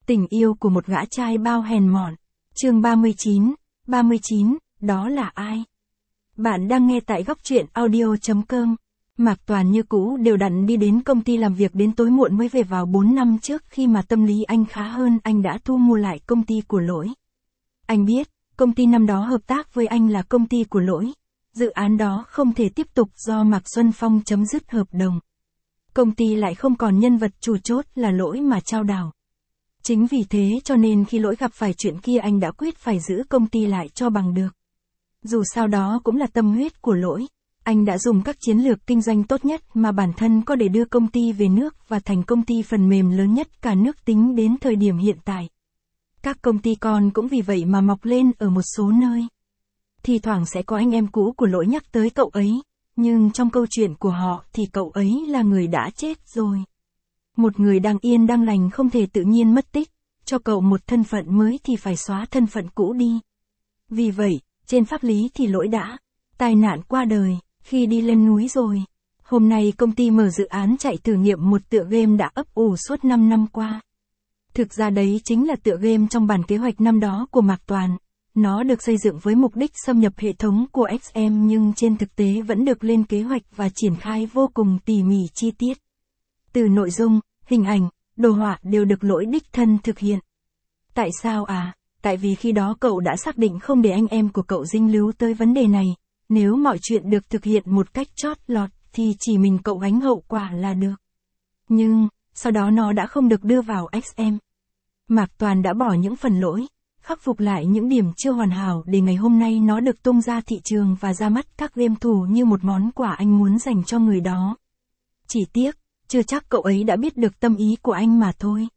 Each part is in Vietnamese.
Tình yêu của một gã trai bao hèn mọn. Chương 39, đó là ai? Bạn đang nghe tại góc truyện audio.com. Mạc Toàn như cũ đều đặn đi đến công ty làm việc đến tối muộn mới về. Vào 4 năm trước khi mà tâm lý anh khá hơn, anh đã thu mua lại công ty của Lỗi. Anh biết, công ty năm đó hợp tác với anh là công ty của Lỗi. Dự án đó không thể tiếp tục do Mạc Xuân Phong chấm dứt hợp đồng. Công ty lại không còn nhân vật chủ chốt là Lỗi mà trao đảo. Chính vì thế cho nên khi Lỗi gặp phải chuyện kia, anh đã quyết phải giữ công ty lại cho bằng được. Dù sao đó cũng là tâm huyết của Lỗi. Anh đã dùng các chiến lược kinh doanh tốt nhất mà bản thân có để đưa công ty về nước và thành công ty phần mềm lớn nhất cả nước tính đến thời điểm hiện tại. Các công ty con cũng vì vậy mà mọc lên ở một số nơi. Thì thoảng sẽ có anh em cũ của Lỗi nhắc tới cậu ấy, nhưng trong câu chuyện của họ thì cậu ấy là người đã chết rồi. Một người đang yên đang lành không thể tự nhiên mất tích, cho cậu một thân phận mới thì phải xóa thân phận cũ đi. Vì vậy, trên pháp lý thì Lỗi đã tai nạn qua đời khi đi lên núi rồi. Hôm nay công ty mở dự án chạy thử nghiệm một tựa game đã ấp ủ suốt 5 năm qua. Thực ra đấy chính là tựa game trong bản kế hoạch năm đó của Mạc Toàn. Nó được xây dựng với mục đích xâm nhập hệ thống của XM nhưng trên thực tế vẫn được lên kế hoạch và triển khai vô cùng tỉ mỉ chi tiết. Từ nội dung, hình ảnh, đồ họa đều được Lỗi đích thân thực hiện. Tại sao à? Tại vì khi đó cậu đã xác định không để anh em của cậu dính líu tới vấn đề này. Nếu mọi chuyện được thực hiện một cách chót lọt thì chỉ mình cậu gánh hậu quả là được. Nhưng, sau đó nó đã không được đưa vào XM. Mạc Toàn đã bỏ những phần lỗi, khắc phục lại những điểm chưa hoàn hảo để ngày hôm nay nó được tung ra thị trường và ra mắt các game thủ như một món quà anh muốn dành cho người đó. Chỉ tiếc, chưa chắc cậu ấy đã biết được tâm ý của anh mà thôi.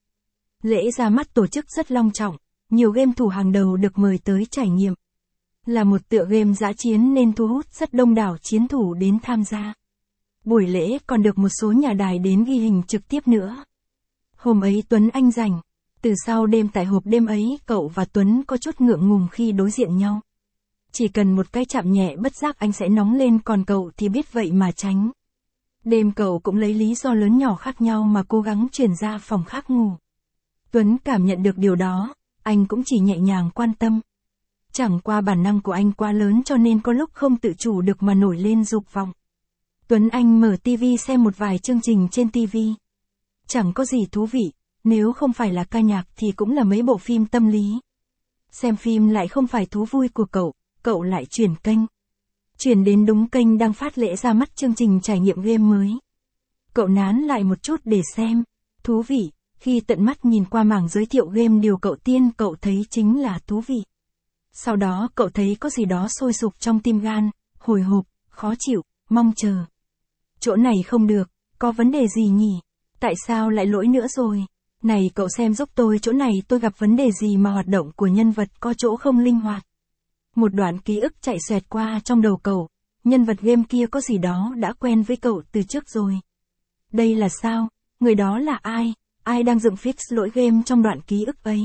Lễ ra mắt tổ chức rất long trọng, nhiều game thủ hàng đầu được mời tới trải nghiệm. Là một tựa game dã chiến nên thu hút rất đông đảo chiến thủ đến tham gia. Buổi lễ còn được một số nhà đài đến ghi hình trực tiếp nữa. Hôm ấy Tuấn Anh rảnh. Từ sau đêm tại hộp đêm ấy, cậu và Tuấn có chút ngượng ngùng khi đối diện nhau. Chỉ cần một cái chạm nhẹ bất giác anh sẽ nóng lên, còn cậu thì biết vậy mà tránh. Đêm cậu cũng lấy lý do lớn nhỏ khác nhau mà cố gắng chuyển ra phòng khác ngủ. Tuấn cảm nhận được điều đó, anh cũng chỉ nhẹ nhàng quan tâm. Chẳng qua bản năng của anh quá lớn cho nên có lúc không tự chủ được mà nổi lên dục vọng. Tuấn Anh mở tivi xem một vài chương trình trên tivi. Chẳng có gì thú vị, nếu không phải là ca nhạc thì cũng là mấy bộ phim tâm lý. Xem phim lại không phải thú vui của cậu lại chuyển kênh. Chuyển đến đúng kênh đang phát lễ ra mắt chương trình trải nghiệm game mới. Cậu nán lại một chút để xem. Thú vị, khi tận mắt nhìn qua mảng giới thiệu game điều cậu thấy chính là thú vị. Sau đó cậu thấy có gì đó sôi sục trong tim gan, hồi hộp, khó chịu, mong chờ. Chỗ này không được, có vấn đề gì nhỉ? Tại sao lại lỗi nữa rồi? Này cậu xem giúp tôi, chỗ này tôi gặp vấn đề gì mà hoạt động của nhân vật có chỗ không linh hoạt. Một đoạn ký ức chạy xoẹt qua trong đầu cậu, nhân vật game kia có gì đó đã quen với cậu từ trước rồi. Đây là sao? Người đó là ai? Ai đang dựng fix lỗi game trong đoạn ký ức ấy?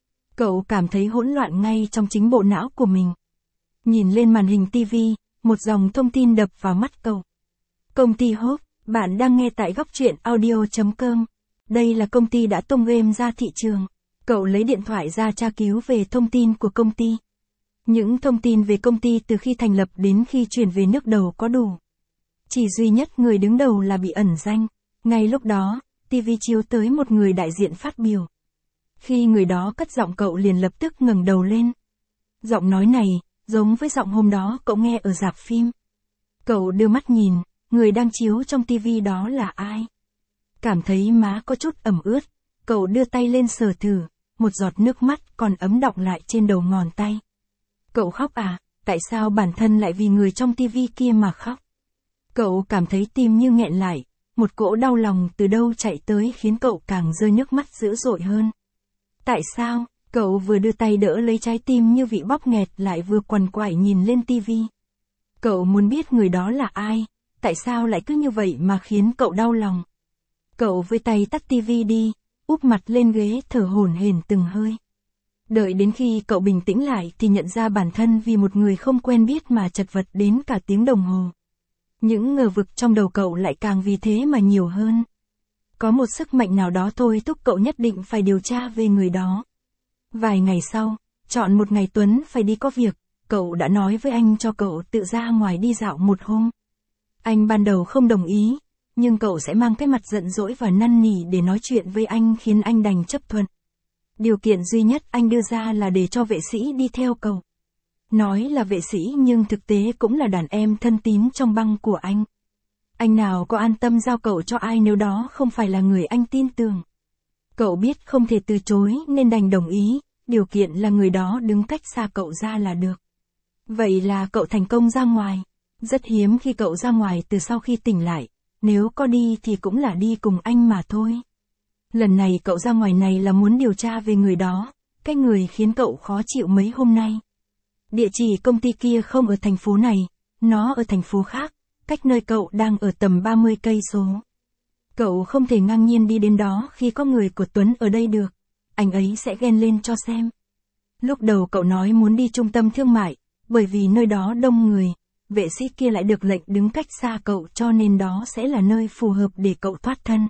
Cậu cảm thấy hỗn loạn ngay trong chính bộ não của mình. Nhìn lên màn hình TV, một dòng thông tin đập vào mắt cậu. Công ty Hope, bạn đang nghe tại góc truyện audio.com. Đây là công ty đã tung game ra thị trường. Cậu lấy điện thoại ra tra cứu về thông tin của công ty. Những thông tin về công ty từ khi thành lập đến khi chuyển về nước đầu có đủ. Chỉ duy nhất người đứng đầu là bị ẩn danh. Ngay lúc đó, TV chiếu tới một người đại diện phát biểu. Khi người đó cất giọng cậu liền lập tức ngẩng đầu lên. Giọng nói này, giống với giọng hôm đó cậu nghe ở rạp phim. Cậu đưa mắt nhìn, người đang chiếu trong TV đó là ai? Cảm thấy má có chút ẩm ướt, cậu đưa tay lên sờ thử, một giọt nước mắt còn ấm đọng lại trên đầu ngón tay. Cậu khóc à? Tại sao bản thân lại vì người trong TV kia mà khóc? Cậu cảm thấy tim như nghẹn lại, một cỗ đau lòng từ đâu chạy tới khiến cậu càng rơi nước mắt dữ dội hơn. Tại sao? Cậu vừa đưa tay đỡ lấy trái tim như bị bóp nghẹt lại vừa quằn quại nhìn lên TV. Cậu muốn biết người đó là ai, tại sao lại cứ như vậy mà khiến cậu đau lòng. Cậu với tay tắt TV đi, úp mặt lên ghế thở hổn hển từng hơi. Đợi đến khi cậu bình tĩnh lại thì nhận ra bản thân vì một người không quen biết mà chật vật đến cả tiếng đồng hồ. Những ngờ vực trong đầu cậu lại càng vì thế mà nhiều hơn. Có một sức mạnh nào đó thôi thúc cậu nhất định phải điều tra về người đó. Vài ngày sau, chọn một ngày Tuấn phải đi có việc, cậu đã nói với anh cho cậu tự ra ngoài đi dạo một hôm. Anh ban đầu không đồng ý, nhưng cậu sẽ mang cái mặt giận dỗi và năn nỉ để nói chuyện với anh khiến anh đành chấp thuận. Điều kiện duy nhất anh đưa ra là để cho vệ sĩ đi theo cậu. Nói là vệ sĩ nhưng thực tế cũng là đàn em thân tín trong băng của anh. Anh nào có an tâm giao cậu cho ai nếu đó không phải là người anh tin tưởng. Cậu biết không thể từ chối nên đành đồng ý, điều kiện là người đó đứng cách xa cậu ra là được. Vậy là cậu thành công ra ngoài. Rất hiếm khi cậu ra ngoài từ sau khi tỉnh lại, nếu có đi thì cũng là đi cùng anh mà thôi. Lần này cậu ra ngoài này là muốn điều tra về người đó, cái người khiến cậu khó chịu mấy hôm nay. Địa chỉ công ty kia không ở thành phố này, nó ở thành phố khác, cách nơi cậu đang ở tầm 30 cây số. Cậu không thể ngang nhiên đi đến đó khi có người của Tuấn ở đây được, anh ấy sẽ ghen lên cho xem. Lúc đầu cậu nói muốn đi trung tâm thương mại, bởi vì nơi đó đông người, vệ sĩ kia lại được lệnh đứng cách xa cậu cho nên đó sẽ là nơi phù hợp để cậu thoát thân.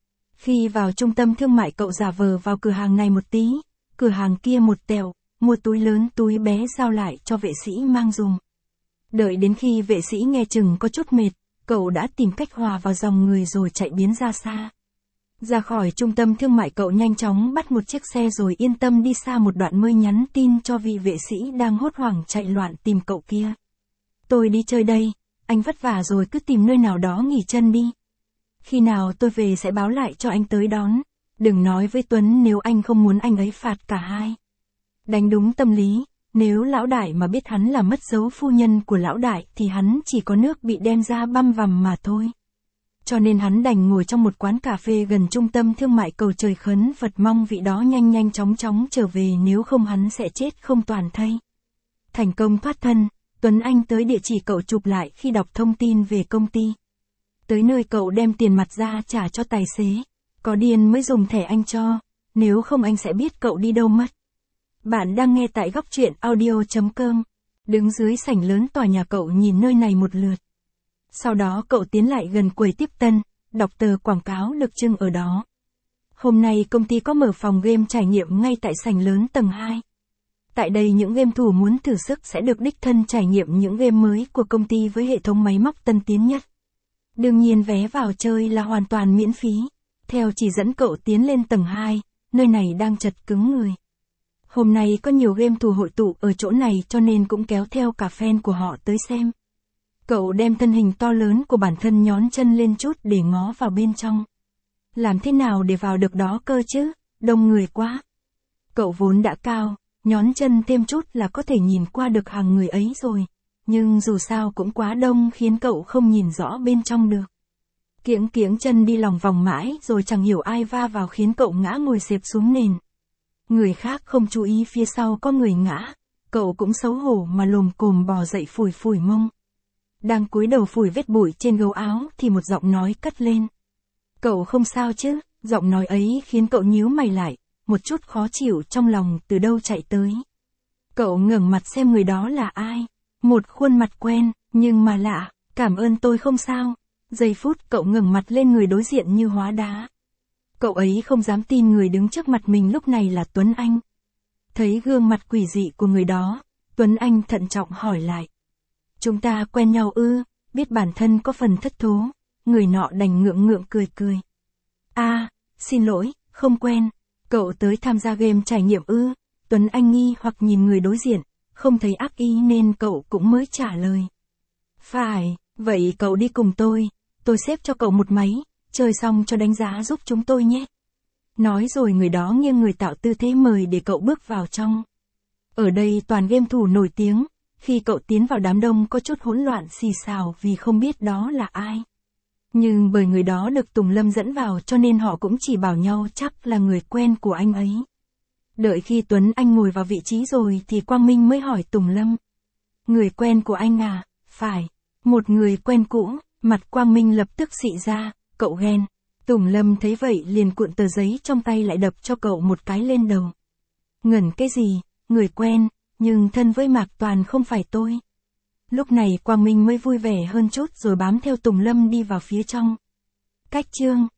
Khi vào trung tâm thương mại cậu giả vờ vào cửa hàng này một tí, cửa hàng kia một tẹo, mua túi lớn túi bé giao lại cho vệ sĩ mang dùng. Đợi đến khi vệ sĩ nghe chừng có chút mệt, cậu đã tìm cách hòa vào dòng người rồi chạy biến ra xa. Ra khỏi trung tâm thương mại cậu nhanh chóng bắt một chiếc xe rồi yên tâm đi xa một đoạn mới nhắn tin cho vị vệ sĩ đang hốt hoảng chạy loạn tìm cậu kia. Tôi đi chơi đây, anh vất vả rồi cứ tìm nơi nào đó nghỉ chân đi. Khi nào tôi về sẽ báo lại cho anh tới đón, đừng nói với Tuấn nếu anh không muốn anh ấy phạt cả hai. Đánh đúng tâm lý, nếu lão đại mà biết hắn là mất dấu phu nhân của lão đại thì hắn chỉ có nước bị đem ra băm vằm mà thôi. Cho nên hắn đành ngồi trong một quán cà phê gần trung tâm thương mại cầu trời khấn Phật mong vị đó nhanh nhanh chóng chóng trở về nếu không hắn sẽ chết không toàn thây. Thành công thoát thân, Tuấn Anh tới địa chỉ cậu chụp lại khi đọc thông tin về công ty. Tới nơi cậu đem tiền mặt ra trả cho tài xế, có điên mới dùng thẻ anh cho, nếu không anh sẽ biết cậu đi đâu mất. Bạn đang nghe tại góc truyện audio.com, đứng dưới sảnh lớn tòa nhà cậu nhìn nơi này một lượt. Sau đó cậu tiến lại gần quầy tiếp tân, đọc tờ quảng cáo được trưng ở đó. Hôm nay công ty có mở phòng game trải nghiệm ngay tại sảnh lớn tầng 2. Tại đây những game thủ muốn thử sức sẽ được đích thân trải nghiệm những game mới của công ty với hệ thống máy móc tân tiến nhất. Đương nhiên vé vào chơi là hoàn toàn miễn phí. Theo chỉ dẫn cậu tiến lên tầng 2, nơi này đang chật cứng người. Hôm nay có nhiều game thủ hội tụ ở chỗ này cho nên cũng kéo theo cả fan của họ tới xem. Cậu đem thân hình to lớn của bản thân nhón chân lên chút để ngó vào bên trong. Làm thế nào để vào được đó cơ chứ, đông người quá. Cậu vốn đã cao, nhón chân thêm chút là có thể nhìn qua được hàng người ấy rồi. Nhưng dù sao cũng quá đông khiến cậu không nhìn rõ bên trong được. Kiễng kiễng chân đi lòng vòng mãi rồi chẳng hiểu ai va vào khiến cậu ngã ngồi xẹp xuống nền. Người khác không chú ý phía sau có người ngã, cậu cũng xấu hổ mà lồm cồm bò dậy phủi phủi mông. Đang cúi đầu phủi vết bụi trên gấu áo thì một giọng nói cất lên. Cậu không sao chứ? Giọng nói ấy khiến cậu nhíu mày lại, một chút khó chịu trong lòng từ đâu chạy tới. Cậu ngẩng mặt xem người đó là ai. Một khuôn mặt quen, nhưng mà lạ, cảm ơn tôi không sao. Giây phút cậu ngẩng mặt lên người đối diện như hóa đá. Cậu ấy không dám tin người đứng trước mặt mình lúc này là Tuấn Anh. Thấy gương mặt quỷ dị của người đó, Tuấn Anh thận trọng hỏi lại. Chúng ta quen nhau ư? Biết bản thân có phần thất thố, người nọ đành ngượng ngượng cười cười. Xin lỗi, không quen. Cậu tới tham gia game trải nghiệm ư? Tuấn Anh nghi hoặc nhìn người đối diện, không thấy ác ý nên cậu cũng mới trả lời. Phải, vậy cậu đi cùng tôi xếp cho cậu một máy, chơi xong cho đánh giá giúp chúng tôi nhé. Nói rồi người đó nghiêng người tạo tư thế mời để cậu bước vào trong. Ở đây toàn game thủ nổi tiếng, khi cậu tiến vào đám đông có chút hỗn loạn xì xào vì không biết đó là ai. Nhưng bởi người đó được Tùng Lâm dẫn vào cho nên họ cũng chỉ bảo nhau chắc là người quen của anh ấy. Đợi khi Tuấn Anh ngồi vào vị trí rồi thì Quang Minh mới hỏi Tùng Lâm. Người quen của anh à? Phải, một người quen cũ. Mặt Quang Minh lập tức xị ra, cậu ghen. Tùng Lâm thấy vậy liền cuộn tờ giấy trong tay lại đập cho cậu một cái lên đầu. Ngẩn cái gì, người quen, nhưng thân với Mạc Toàn không phải tôi. Lúc này Quang Minh mới vui vẻ hơn chút rồi bám theo Tùng Lâm đi vào phía trong. Cách chương